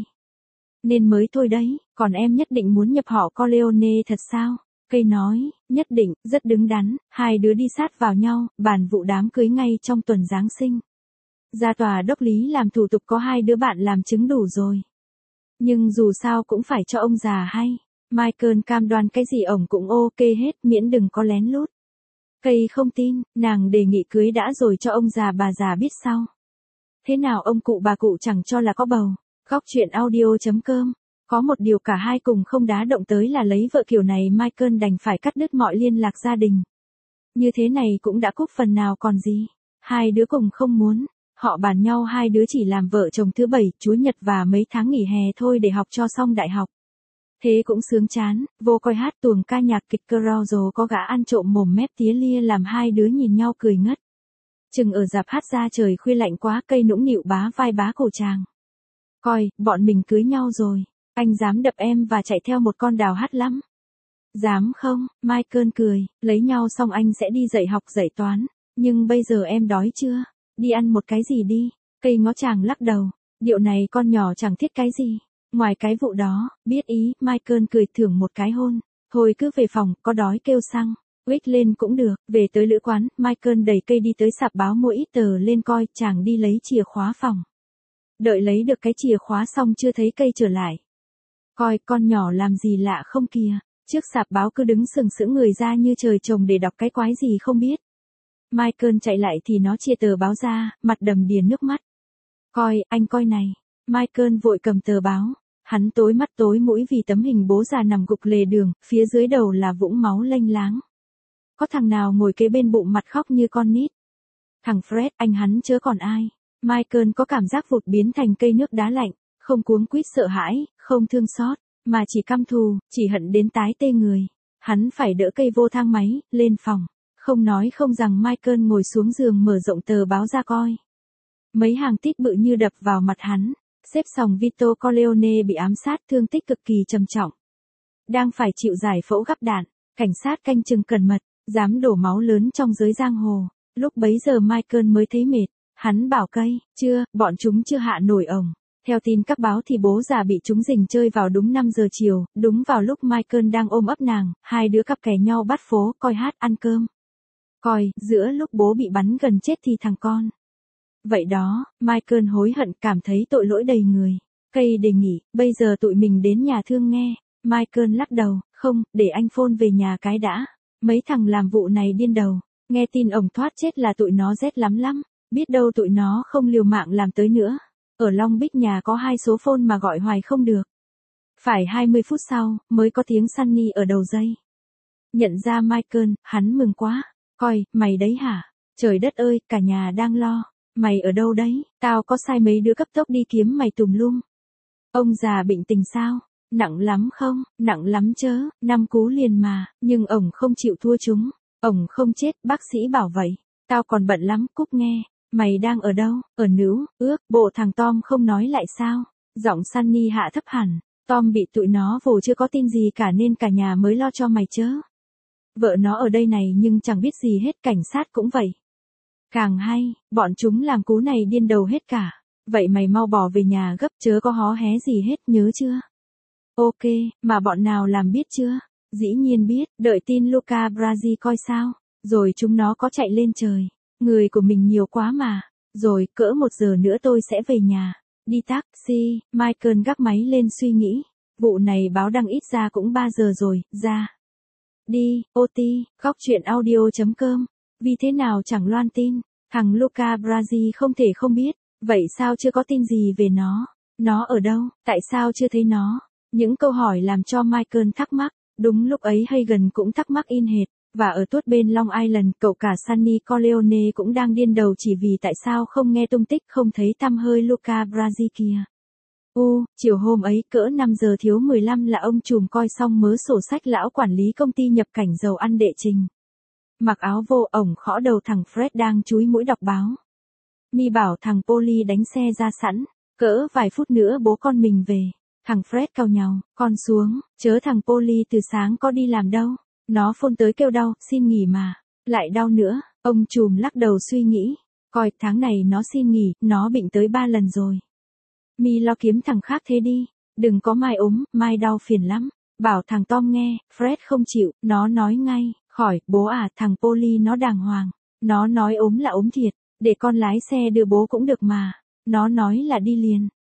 Nên mới thôi đấy, còn em nhất định muốn nhập họ Corleone thật sao? Cây nói, nhất định, rất đứng đắn, hai đứa đi sát vào nhau, bàn vụ đám cưới ngay trong tuần Giáng sinh. Ra tòa đốc lý làm thủ tục có hai đứa bạn làm chứng đủ rồi. Nhưng dù sao cũng phải cho ông già hay. Michael cam đoan cái gì ổng cũng ok hết, miễn đừng có lén lút. Cây không tin, nàng đề nghị cưới đã rồi cho ông già bà già biết sau. Thế nào ông cụ bà cụ chẳng cho là có bầu. Góc chuyện audio.com. Có một điều cả hai cùng không đá động tới là lấy vợ kiểu này, Michael đành phải cắt đứt mọi liên lạc gia đình. Như thế này cũng đã cúp phần nào còn gì. Hai đứa cùng không muốn. Họ bàn nhau hai đứa chỉ làm vợ chồng thứ bảy, Chúa Nhật và mấy tháng nghỉ hè thôi để học cho xong đại học. Thế cũng sướng chán, vô coi hát tuồng ca nhạc kịch carousel có gã ăn trộm mồm mép tía lia làm hai đứa nhìn nhau cười ngất. Chừng ở rạp hát ra trời khuya lạnh quá, cây nũng nịu bá vai bá cổ chàng. Coi, bọn mình cưới nhau rồi, anh dám đập em và chạy theo một con đào hát lắm. Dám không? Michael cười, lấy nhau xong anh sẽ đi dạy học dạy toán, nhưng bây giờ em đói chưa? Đi ăn một cái gì đi? Cây ngó chàng lắc đầu, điệu này con nhỏ chẳng thiết cái gì. Ngoài cái vụ đó, biết ý, Michael cười thưởng một cái hôn. Thôi cứ về phòng, có đói kêu xăng. Quýt lên cũng được, về tới lữ quán, Michael đẩy cây đi tới sạp báo mua ít tờ lên coi, chàng đi lấy chìa khóa phòng. Đợi lấy được cái chìa khóa xong chưa thấy cây trở lại. Coi, con nhỏ làm gì lạ không kìa, trước sạp báo cứ đứng sừng sững người ra như trời trồng để đọc cái quái gì không biết. Michael chạy lại thì nó chia tờ báo ra, mặt đầm đìa nước mắt. Coi, anh coi này. Michael vội cầm tờ báo. Hắn tối mắt tối mũi vì tấm hình bố già nằm gục lề đường, phía dưới đầu là vũng máu lênh láng. Có thằng nào ngồi kế bên bụng mặt khóc như con nít. Thằng Fred, anh hắn chớ còn ai. Michael có cảm giác vụt biến thành cây nước đá lạnh, không cuống quýt sợ hãi, không thương xót, mà chỉ căm thù, chỉ hận đến tái tê người. Hắn phải đỡ cây vô thang máy, lên phòng. Không nói không rằng Michael ngồi xuống giường mở rộng tờ báo ra coi. Mấy hàng tít bự như đập vào mặt hắn. Xếp sòng Vito Corleone bị ám sát, thương tích cực kỳ trầm trọng. Đang phải chịu giải phẫu gắp đạn, cảnh sát canh chừng cẩn mật, dám đổ máu lớn trong giới giang hồ. Lúc bấy giờ Michael mới thấy mệt, hắn bảo cây, chưa, bọn chúng chưa hạ nổi ổng. Theo tin các báo thì bố già bị chúng rình chơi vào đúng năm giờ chiều, đúng vào lúc Michael đang ôm ấp nàng, hai đứa cặp kè nhau bắt phố, coi hát ăn cơm. Coi, giữa lúc bố bị bắn gần chết thì thằng con. Vậy đó, Michael hối hận cảm thấy tội lỗi đầy người. Cây đề nghị, bây giờ tụi mình đến nhà thương nghe. Michael lắc đầu, không, để anh phone về nhà cái đã. Mấy thằng làm vụ này điên đầu. Nghe tin ổng thoát chết là tụi nó rét lắm lắm. Biết đâu tụi nó không liều mạng làm tới nữa. Ở Long Bích nhà có hai số phone mà gọi hoài không được. Phải hai mươi phút sau, mới có tiếng Sunny ở đầu dây. Nhận ra Michael, hắn mừng quá. Coi, mày đấy hả? Trời đất ơi, cả nhà đang lo. Mày ở đâu đấy? Tao có sai mấy đứa cấp tốc đi kiếm mày tùm lum. Ông già bệnh tình sao? Nặng lắm không? Nặng lắm chớ, năm cú liền mà, nhưng ổng không chịu thua chúng. Ổng không chết, bác sĩ bảo vậy. Tao còn bận lắm, cúp nghe. Mày đang ở đâu? Ở Nữ, ước, bộ thằng Tom không nói lại sao? Giọng Sunny hạ thấp hẳn. Tom bị tụi nó vồ chưa có tin gì cả nên cả nhà mới lo cho mày chớ. Vợ nó ở đây này nhưng chẳng biết gì hết, cảnh sát cũng vậy. Càng hay, bọn chúng làm cú này điên đầu hết cả. Vậy mày mau bỏ về nhà gấp, chớ có hó hé gì hết, nhớ chưa? Ok, mà bọn nào làm biết chưa? Dĩ nhiên biết, đợi tin Luca Brasi coi sao. Rồi chúng nó có chạy lên trời. Người của mình nhiều quá mà. Rồi, cỡ một giờ nữa tôi sẽ về nhà. Đi taxi, Michael gác máy lên suy nghĩ. Vụ này báo đăng ít ra cũng ba giờ rồi, ra. Đi, ô ti, góc chuyện audio.com. Vì thế nào chẳng loan tin, thằng Luca Brasi không thể không biết, vậy sao chưa có tin gì về nó? Nó ở đâu? Tại sao chưa thấy nó? Những câu hỏi làm cho Michael thắc mắc, đúng lúc ấy Hagen cũng thắc mắc in hệt, và ở tuốt bên Long Island, cậu cả Sunny Corleone cũng đang điên đầu chỉ vì tại sao không nghe tung tích, không thấy tăm hơi Luca Brasi kìa. U, chiều hôm ấy cỡ năm giờ thiếu mười lăm là ông trùm coi xong mớ sổ sách lão quản lý công ty nhập cảnh dầu ăn đệ trình. Mặc áo vô, ổng khõ đầu thằng Fred đang chúi mũi đọc báo. Mi bảo thằng Polly đánh xe ra sẵn, cỡ vài phút nữa bố con mình về. Thằng Fred cau nhàu, con xuống, chớ thằng Polly từ sáng có đi làm đâu. Nó phone tới kêu đau, xin nghỉ mà. Lại đau nữa, ông trùm lắc đầu suy nghĩ. Coi, tháng này nó xin nghỉ, nó bệnh tới ba lần rồi. Mi lo kiếm thằng khác thế đi, đừng có mai ốm, mai đau phiền lắm. Bảo thằng Tom nghe, Fred không chịu, nó nói ngay. Khỏi, bố à, thằng Polly nó đàng hoàng. Nó nói ốm là ốm thiệt, để con lái xe đưa bố cũng được mà. Nó nói là đi liền.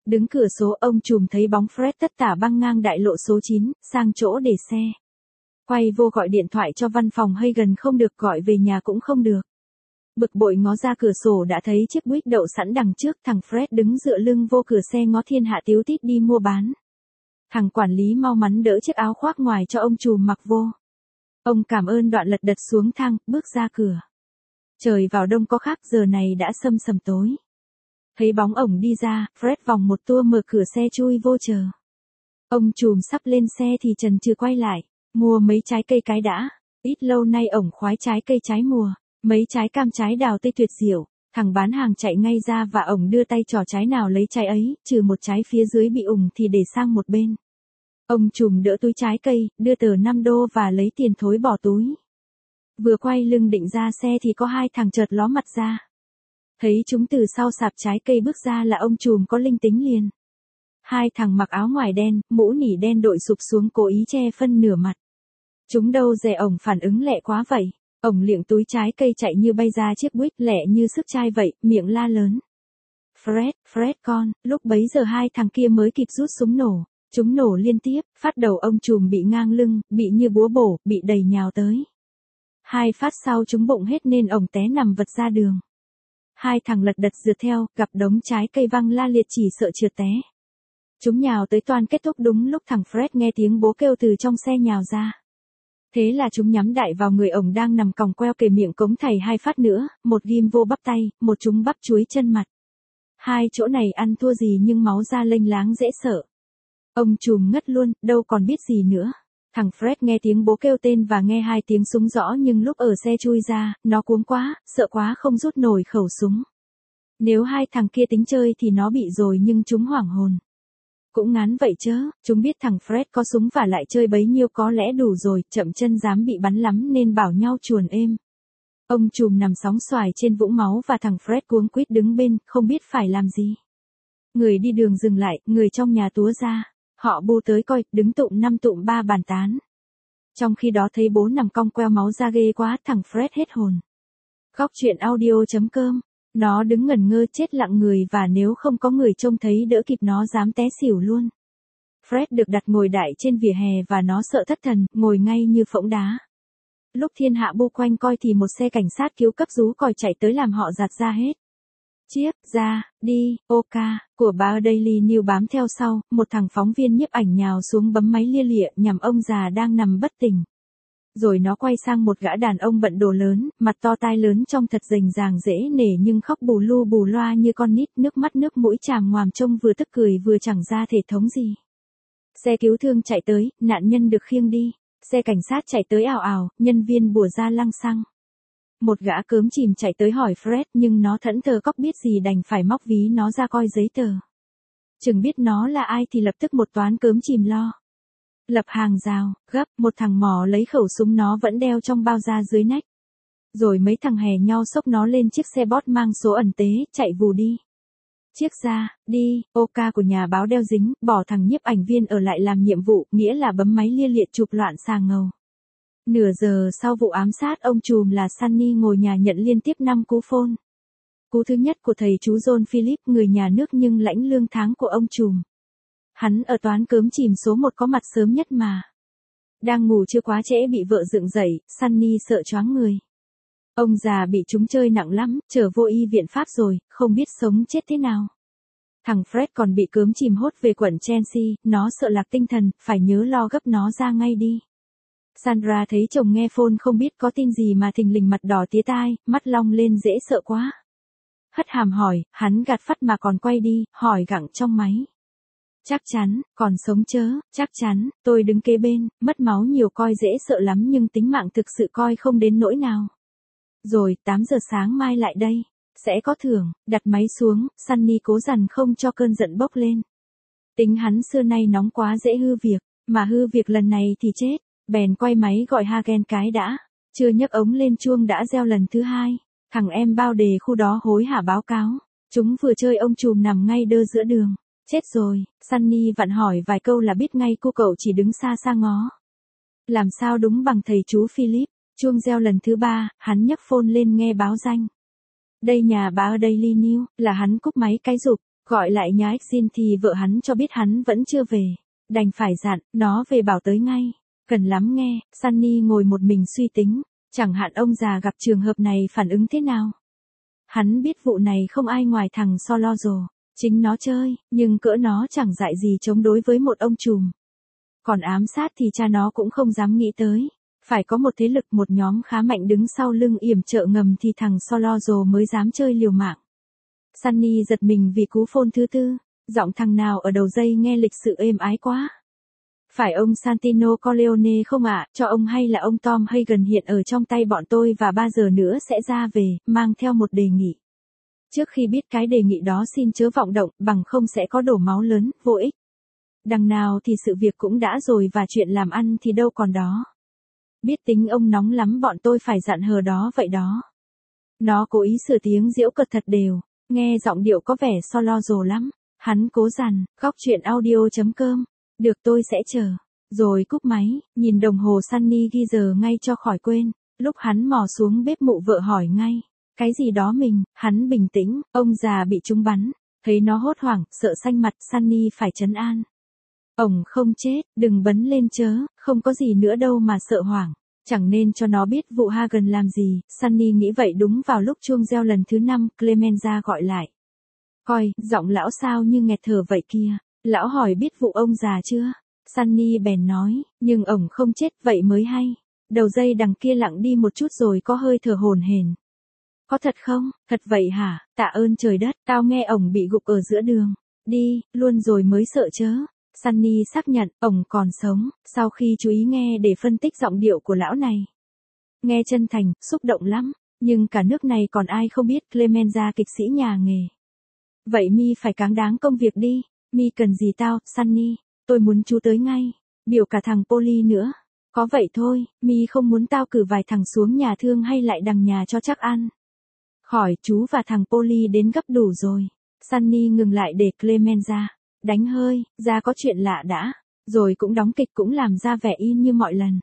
Đứng cửa số ông trùm thấy bóng Fred tất tả băng ngang đại lộ số chín, sang chỗ để xe. Quay vô gọi điện thoại cho văn phòng Hagen không được, gọi về nhà cũng không được. Bực bội ngó ra cửa sổ đã thấy chiếc Buick đậu sẵn đằng trước, thằng Fred đứng dựa lưng vô cửa xe ngó thiên hạ tíu tít đi mua bán. Thằng quản lý mau mắn đỡ chiếc áo khoác ngoài cho ông trùm mặc vô. Ông cảm ơn đoạn lật đật xuống thang, bước ra cửa. Trời vào đông có khác, giờ này đã sâm sầm tối. Thấy bóng ổng đi ra, Fred vòng một tua mở cửa xe chui vô chờ. Ông trùm sắp lên xe thì chần chừ quay lại, mua mấy trái cây cái đã. Ít lâu nay ổng khoái trái cây trái mùa, mấy trái cam trái đào tươi tuyệt diệu. Thằng bán hàng chạy ngay ra và ổng đưa tay trò trái nào lấy trái ấy, trừ một trái phía dưới bị ủng thì để sang một bên. Ông trùm đỡ túi trái cây, đưa tờ năm đô và lấy tiền thối bỏ túi. Vừa quay lưng định ra xe thì có hai thằng chợt ló mặt ra. Thấy chúng từ sau sạp trái cây bước ra là ông trùm có linh tính liền. Hai thằng mặc áo ngoài đen, mũ nỉ đen đội sụp xuống cố ý che phân nửa mặt. Chúng đâu dè ổng phản ứng lẹ quá vậy. Ổng liệng túi trái cây chạy như bay ra chiếc Buick lẹ như sức trai vậy, miệng la lớn. Fred, Fred con, lúc bấy giờ hai thằng kia mới kịp rút súng nổ. Chúng nổ liên tiếp, phát đầu ông trùm bị ngang lưng, bị như búa bổ, bị đầy nhào tới. Hai phát sau chúng bụng hết nên ổng té nằm vật ra đường. Hai thằng lật đật rượt theo, gặp đống trái cây văng la liệt chỉ sợ trượt té. Chúng nhào tới toan kết thúc đúng lúc thằng Fred nghe tiếng bố kêu từ trong xe nhào ra. Thế là chúng nhắm đại vào người ổng đang nằm còng queo kề miệng cống thầy hai phát nữa, một ghim vô bắp tay, một chúng bắp chuối chân mặt. Hai chỗ này ăn thua gì nhưng máu ra lênh láng dễ sợ. Ông trùm ngất luôn, đâu còn biết gì nữa. Thằng Fred nghe tiếng bố kêu tên và nghe hai tiếng súng rõ nhưng lúc ở xe chui ra, nó cuống quá, sợ quá không rút nổi khẩu súng. Nếu hai thằng kia tính chơi thì nó bị rồi nhưng chúng hoảng hồn. Cũng ngán vậy chớ, chúng biết thằng Fred có súng và lại chơi bấy nhiêu có lẽ đủ rồi, chậm chân dám bị bắn lắm nên bảo nhau chuồn êm. Ông trùm nằm sóng xoài trên vũng máu và thằng Fred cuống quýt đứng bên, không biết phải làm gì. Người đi đường dừng lại, người trong nhà túa ra. Họ bu tới coi, đứng tụm năm tụm ba bàn tán. Trong khi đó thấy bố nằm cong queo máu ra ghê quá, thằng Fred hết hồn. Góc chuyện audio chấm com. Nó đứng ngẩn ngơ chết lặng người và nếu không có người trông thấy đỡ kịp nó dám té xỉu luôn. Fred được đặt ngồi đại trên vỉa hè và nó sợ thất thần, ngồi ngay như phỗng đá. Lúc thiên hạ bu quanh coi thì một xe cảnh sát cứu cấp rú còi chạy tới làm họ giạt ra hết. Chiếc, ra, đi, Oka, của báo Daily News bám theo sau, một thằng phóng viên nhiếp ảnh nhào xuống bấm máy lia lịa nhằm ông già đang nằm bất tỉnh. Rồi nó quay sang một gã đàn ông bận đồ lớn, mặt to tai lớn trông thật rành ràng dễ nể nhưng khóc bù lu bù loa như con nít, nước mắt nước mũi tràm ngoàm trông vừa tức cười vừa chẳng ra thể thống gì. Xe cứu thương chạy tới, nạn nhân được khiêng đi. Xe cảnh sát chạy tới ào ào, nhân viên bủa ra lăng xăng. Một gã cớm chìm chạy tới hỏi Fred nhưng nó thẫn thờ cóc biết gì đành phải móc ví nó ra coi giấy tờ. Chừng biết nó là ai thì lập tức một toán cớm chìm lo. Lập hàng rào, gấp, một thằng mò lấy khẩu súng nó vẫn đeo trong bao da dưới nách. Rồi mấy thằng hè nhau xốc nó lên chiếc xe bót mang số ẩn tế, chạy vù đi. Chiếc ra, đi, Oka của nhà báo đeo dính, bỏ thằng nhiếp ảnh viên ở lại làm nhiệm vụ, nghĩa là bấm máy lia liệt chụp loạn xà ngầu. Nửa giờ sau vụ ám sát ông trùm là Sunny ngồi nhà nhận liên tiếp năm cú phone. Cú thứ nhất của thầy chú John Philip, người nhà nước nhưng lãnh lương tháng của ông trùm. Hắn ở toán cớm chìm số một có mặt sớm nhất mà. Đang ngủ chưa quá trễ bị vợ dựng dậy, Sunny sợ choáng người. Ông già bị chúng chơi nặng lắm, trở vô y viện Pháp rồi, không biết sống chết thế nào. Thằng Fred còn bị cớm chìm hốt về quận Chelsea, nó sợ lạc tinh thần, phải nhớ lo gấp nó ra ngay đi. Sandra thấy chồng nghe phone không biết có tin gì mà thình lình mặt đỏ tía tai, mắt long lên dễ sợ quá. Hất hàm hỏi, hắn gạt phắt mà còn quay đi, hỏi gặng trong máy. Chắc chắn, còn sống chớ, chắc chắn, tôi đứng kế bên, mất máu nhiều coi dễ sợ lắm nhưng tính mạng thực sự coi không đến nỗi nào. Rồi, tám giờ sáng mai lại đây, sẽ có thưởng, đặt máy xuống, Sunny cố dằn không cho cơn giận bốc lên. Tính hắn xưa nay nóng quá dễ hư việc, mà hư việc lần này thì chết, bèn quay máy gọi Hagen cái đã, chưa nhấc ống lên chuông đã reo lần thứ hai, thằng em bao đề khu đó hối hả báo cáo, chúng vừa chơi ông trùm nằm ngay đơ giữa đường. Chết rồi, Sunny vặn hỏi vài câu là biết ngay cô cậu chỉ đứng xa xa ngó. Làm sao đúng bằng thầy chú Philip, chuông reo lần thứ ba, hắn nhấc phone lên nghe báo danh. Đây nhà báo Daily News, là hắn cúp máy cái rụp, Gọi lại nhà Xin thì vợ hắn cho biết hắn vẫn chưa về. Đành phải dặn, nó về bảo tới ngay. Cần lắm nghe, Sunny ngồi một mình suy tính. Chẳng hạn ông già gặp trường hợp này phản ứng thế nào. Hắn biết vụ này không ai ngoài thằng Solozzo. Chính nó chơi, nhưng cỡ nó chẳng dại gì chống đối với một ông trùm. Còn ám sát thì cha nó cũng không dám nghĩ tới. Phải có một thế lực, một nhóm khá mạnh đứng sau lưng yểm trợ ngầm thì thằng Solozzo mới dám chơi liều mạng. Sunny giật mình vì cú phone thứ tư. Giọng thằng nào ở đầu dây nghe lịch sự êm ái quá. Phải ông Santino Corleone không ạ, cho ông hay là ông Tom Hagen hiện ở trong tay bọn tôi và ba giờ nữa sẽ ra về, mang theo một đề nghị. Trước khi biết cái đề nghị đó xin chớ vọng động, bằng không sẽ có đổ máu lớn, vô ích. Đằng nào thì sự việc cũng đã rồi và chuyện làm ăn thì đâu còn đó. Biết tính ông nóng lắm bọn tôi phải dặn hờ đó vậy đó. Nó cố ý sửa tiếng giễu cợt thật đều, nghe giọng điệu có vẻ Solozzo lắm. Hắn cố dằn, góc chuyện audio chấm com. Được tôi sẽ chờ. Rồi cúp máy, nhìn đồng hồ Sunny ghi giờ ngay cho khỏi quên. Lúc hắn mò xuống bếp mụ vợ hỏi ngay. Cái gì đó mình, hắn bình tĩnh, ông già bị trúng bắn. Thấy nó hốt hoảng, sợ xanh mặt, Sunny phải trấn an. Ổng không chết, đừng bấn lên chớ, không có gì nữa đâu mà sợ hoảng. Chẳng nên cho nó biết vụ Hagen làm gì. Sunny nghĩ vậy đúng vào lúc chuông reo lần thứ năm, Clemenza gọi lại. Coi, giọng lão sao như nghẹt thở vậy kia. Lão hỏi biết vụ ông già chưa? Sunny bèn nói, nhưng ổng không chết vậy mới hay. Đầu dây đằng kia lặng đi một chút rồi có hơi thở hổn hển. Có thật không? Thật vậy hả? Tạ ơn trời đất, tao nghe ổng bị gục ở giữa đường. Đi, luôn rồi mới sợ chớ. Sunny xác nhận, ổng còn sống, sau khi chú ý nghe để phân tích giọng điệu của lão này. Nghe chân thành, xúc động lắm, nhưng cả nước này còn ai không biết Clemenza kịch sĩ nhà nghề. Vậy mi phải cáng đáng công việc đi, mi cần gì tao, Sunny, tôi muốn chú tới ngay, biểu cả thằng Polly nữa. Có vậy thôi, mi không muốn tao cử vài thằng xuống nhà thương hay lại đằng nhà cho chắc ăn. Khỏi chú và thằng Polly đến gấp đủ rồi. Sunny ngừng lại để Clemenza đánh hơi, ra có chuyện lạ đã, rồi cũng đóng kịch cũng làm ra vẻ in như mọi lần.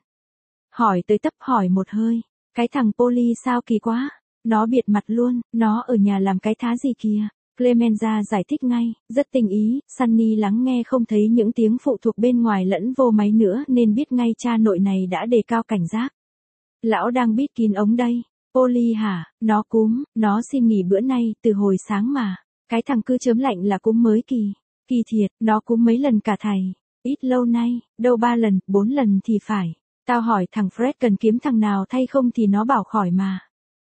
Hỏi tới tấp hỏi một hơi, cái thằng Polly sao kỳ quá, nó biệt mặt luôn, nó ở nhà làm cái thá gì kìa. Clemenza giải thích ngay, rất tình ý, Sunny lắng nghe không thấy những tiếng phụ thuộc bên ngoài lẫn vô máy nữa nên biết ngay cha nội này đã đề cao cảnh giác. Lão đang bít kín ống đây. Polly hả, nó cúm, nó xin nghỉ bữa nay, từ hồi sáng mà. Cái thằng cứ chớm lạnh là cúm mới kỳ. Kỳ thiệt, nó cúm mấy lần cả thầy. Ít lâu nay, đâu ba lần, bốn lần thì phải. Tao hỏi thằng Fred cần kiếm thằng nào thay không thì nó bảo khỏi mà.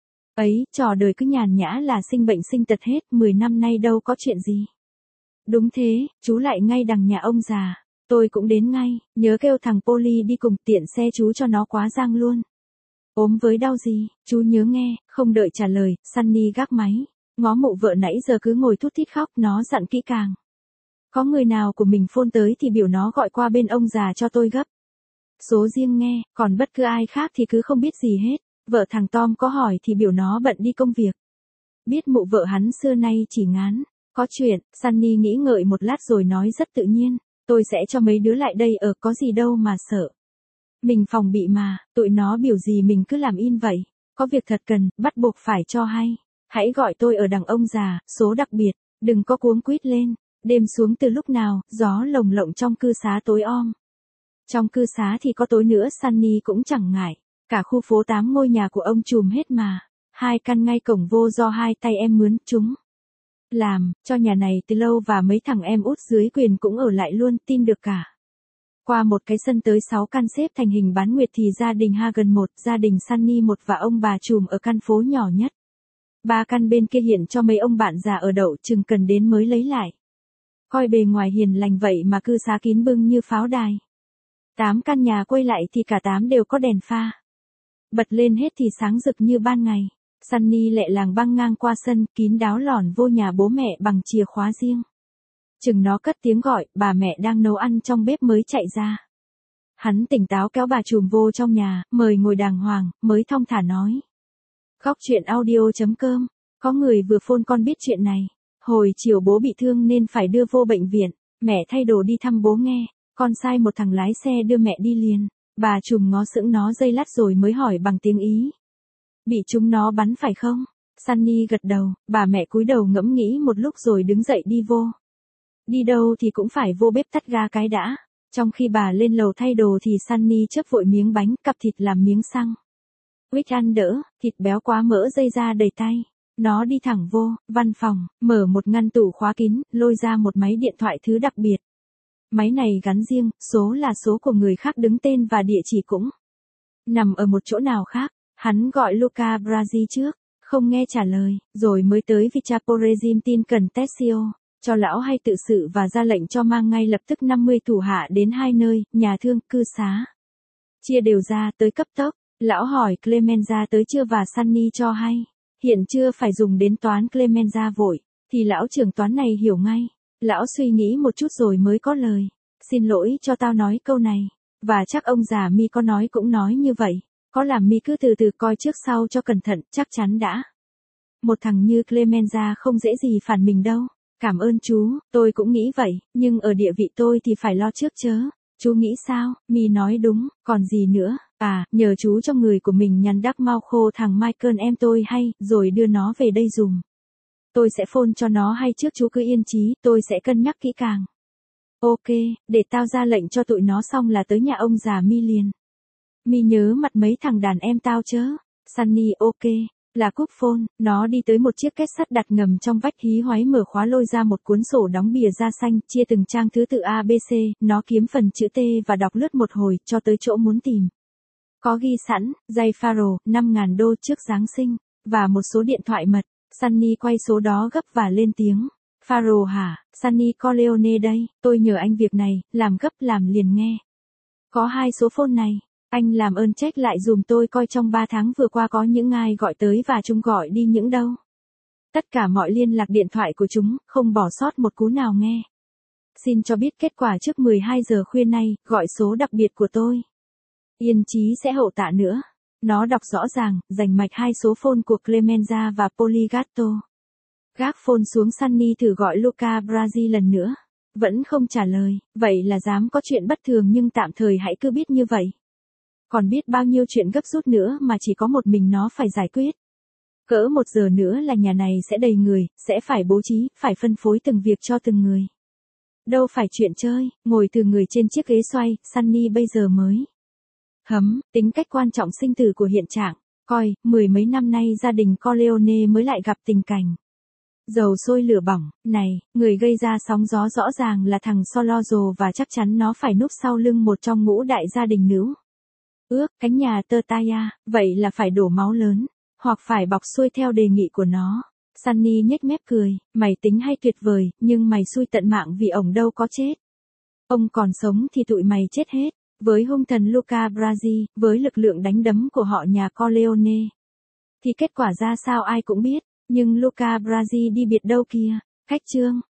Ấy, trò đời cứ nhàn nhã là sinh bệnh sinh tật hết, mười năm nay đâu có chuyện gì. Đúng thế, chú lại ngay đằng nhà ông già. Tôi cũng đến ngay, nhớ kêu thằng Polly đi cùng tiện xe chú cho nó quá giang luôn. Ốm với đau gì, chú nhớ nghe, không đợi trả lời, Sunny gác máy. Ngó mụ vợ nãy giờ cứ ngồi thút thít khóc, nó dặn kỹ càng. Có người nào của mình phone tới thì biểu nó gọi qua bên ông già cho tôi gấp. Số riêng nghe, còn bất cứ ai khác thì cứ không biết gì hết. Vợ thằng Tom có hỏi thì biểu nó bận đi công việc. Biết mụ vợ hắn xưa nay chỉ ngán. Có chuyện, Sunny nghĩ ngợi một lát rồi nói rất tự nhiên. Tôi sẽ cho mấy đứa lại đây ở, có gì đâu mà sợ. Mình phòng bị mà, tụi nó biểu gì mình cứ làm in vậy. Có việc thật cần, bắt buộc phải cho hay. Hãy gọi tôi ở đằng ông già, số đặc biệt, đừng có cuống quýt lên. Đêm xuống từ lúc nào, gió lồng lộng trong cư xá tối om. Trong cư xá thì có tối nữa Sunny cũng chẳng ngại. Cả khu phố tám ngôi nhà của ông trùm hết mà. Hai căn ngay cổng vô do hai tay em mướn chúng. Làm, cho nhà này từ lâu và mấy thằng em út dưới quyền cũng ở lại luôn, tin được cả. Qua một cái sân tới sáu căn xếp thành hình bán nguyệt thì gia đình Hagen một, gia đình Sunny một và ông bà trùm ở căn phố nhỏ nhất. Ba căn bên kia hiện cho mấy ông bạn già ở đậu chừng cần đến mới lấy lại. Coi bề ngoài hiền lành vậy mà cư xá kín bưng như pháo đài. Tám căn nhà quay lại thì cả tám đều có đèn pha. Bật lên hết thì sáng rực như ban ngày. Sunny lẹ làng băng ngang qua sân, kín đáo lỏn vô nhà bố mẹ bằng chìa khóa riêng. Chừng nó cất tiếng gọi, bà mẹ đang nấu ăn trong bếp mới chạy ra. Hắn tỉnh táo kéo bà trùm vô trong nhà, mời ngồi đàng hoàng, mới thong thả nói. Góc chuyện audio chấm com, có người vừa phone con biết chuyện này. Hồi chiều bố bị thương nên phải đưa vô bệnh viện, mẹ thay đồ đi thăm bố nghe, con sai một thằng lái xe đưa mẹ đi liền. Bà trùm ngó sững nó giây lát rồi mới hỏi bằng tiếng Ý. Bị chúng nó bắn phải không? Sunny gật đầu, bà mẹ cúi đầu ngẫm nghĩ một lúc rồi đứng dậy đi vô. Đi đâu thì cũng phải vô bếp tắt ga cái đã. Trong khi bà lên lầu thay đồ thì Sunny chớp vội miếng bánh, cặp thịt làm miếng xăng. Rick ăn đỡ, thịt béo quá mỡ dây ra đầy tay. Nó đi thẳng vô, văn phòng, mở một ngăn tủ khóa kín, lôi ra một máy điện thoại thứ đặc biệt. Máy này gắn riêng, số là số của người khác đứng tên và địa chỉ cũng nằm ở một chỗ nào khác. Hắn gọi Luca Brasi trước, không nghe trả lời, rồi mới tới Vichaporezim tin cần Tessio, cho lão hay tự sự và ra lệnh cho mang ngay lập tức năm mươi thủ hạ đến hai nơi, nhà thương, cư xá. Chia đều ra tới cấp tốc, lão hỏi Clemenza tới chưa và Sunny cho hay. Hiện chưa phải dùng đến toán. Clemenza vội, thì lão trưởng toán này hiểu ngay. Lão suy nghĩ một chút rồi mới có lời. Xin lỗi cho tao nói câu này. Và chắc ông già Mi có nói cũng nói như vậy. Có làm Mi cứ từ từ coi trước sau cho cẩn thận, chắc chắn đã. Một thằng như Clemenza không dễ gì phản mình đâu. Cảm ơn chú, tôi cũng nghĩ vậy, nhưng ở địa vị tôi thì phải lo trước chớ. Chú nghĩ sao? Mi nói đúng, còn gì nữa? À, nhờ chú cho người của mình nhắn đắc mau khô thằng Michael em tôi hay, rồi đưa nó về đây dùm. Tôi sẽ phone cho nó hay trước, chú cứ yên chí, tôi sẽ cân nhắc kỹ càng. Ok, để tao ra lệnh cho tụi nó xong là tới nhà ông già Mi liền. Mi nhớ mặt mấy thằng đàn em tao chớ. Sunny ok. Là cúp phone, nó đi tới một chiếc két sắt đặt ngầm trong vách, hí hoáy mở khóa lôi ra một cuốn sổ đóng bìa da xanh, chia từng trang thứ tự A B C, nó kiếm phần chữ T và đọc lướt một hồi, cho tới chỗ muốn tìm. Có ghi sẵn, dây Faro, năm ngàn đô trước Giáng sinh, và một số điện thoại mật. Sunny quay số đó gấp và lên tiếng. Faro hả? Sunny Corleone đây, tôi nhờ anh việc này, làm gấp làm liền nghe. Có hai số phone này. Anh làm ơn check lại dùm tôi coi trong ba tháng vừa qua có những ai gọi tới và chúng gọi đi những đâu. Tất cả mọi liên lạc điện thoại của chúng, không bỏ sót một cú nào nghe. Xin cho biết kết quả trước mười hai giờ khuya nay, gọi số đặc biệt của tôi. Yên chí sẽ hậu tạ nữa. Nó đọc rõ ràng, rành mạch hai số phone của Clemenza và Poligato. Gác phone xuống, Sunny thử gọi Luca Brasi lần nữa. Vẫn không trả lời, vậy là dám có chuyện bất thường, nhưng tạm thời hãy cứ biết như vậy. Còn biết bao nhiêu chuyện gấp rút nữa mà chỉ có một mình nó phải giải quyết. Cỡ một giờ nữa là nhà này sẽ đầy người, sẽ phải bố trí, phải phân phối từng việc cho từng người. Đâu phải chuyện chơi, ngồi từ người trên chiếc ghế xoay, Sunny bây giờ mới hấm, tính cách quan trọng sinh tử của hiện trạng, coi, mười mấy năm nay gia đình Corleone mới lại gặp tình cảnh dầu sôi lửa bỏng. Này, người gây ra sóng gió rõ ràng là thằng Solozzo, và chắc chắn nó phải núp sau lưng một trong ngũ đại gia đình nữ. Ước, cánh nhà Tertaya, vậy là phải đổ máu lớn, hoặc phải bọc xuôi theo đề nghị của nó. Sunny nhếch mép cười, mày tính hay tuyệt vời, nhưng mày xui tận mạng vì ổng đâu có chết. Ông còn sống thì tụi mày chết hết, với hung thần Luca Brasi, với lực lượng đánh đấm của họ nhà Corleone. Thì kết quả ra sao ai cũng biết, nhưng Luca Brasi đi biệt đâu kia. Khách chương.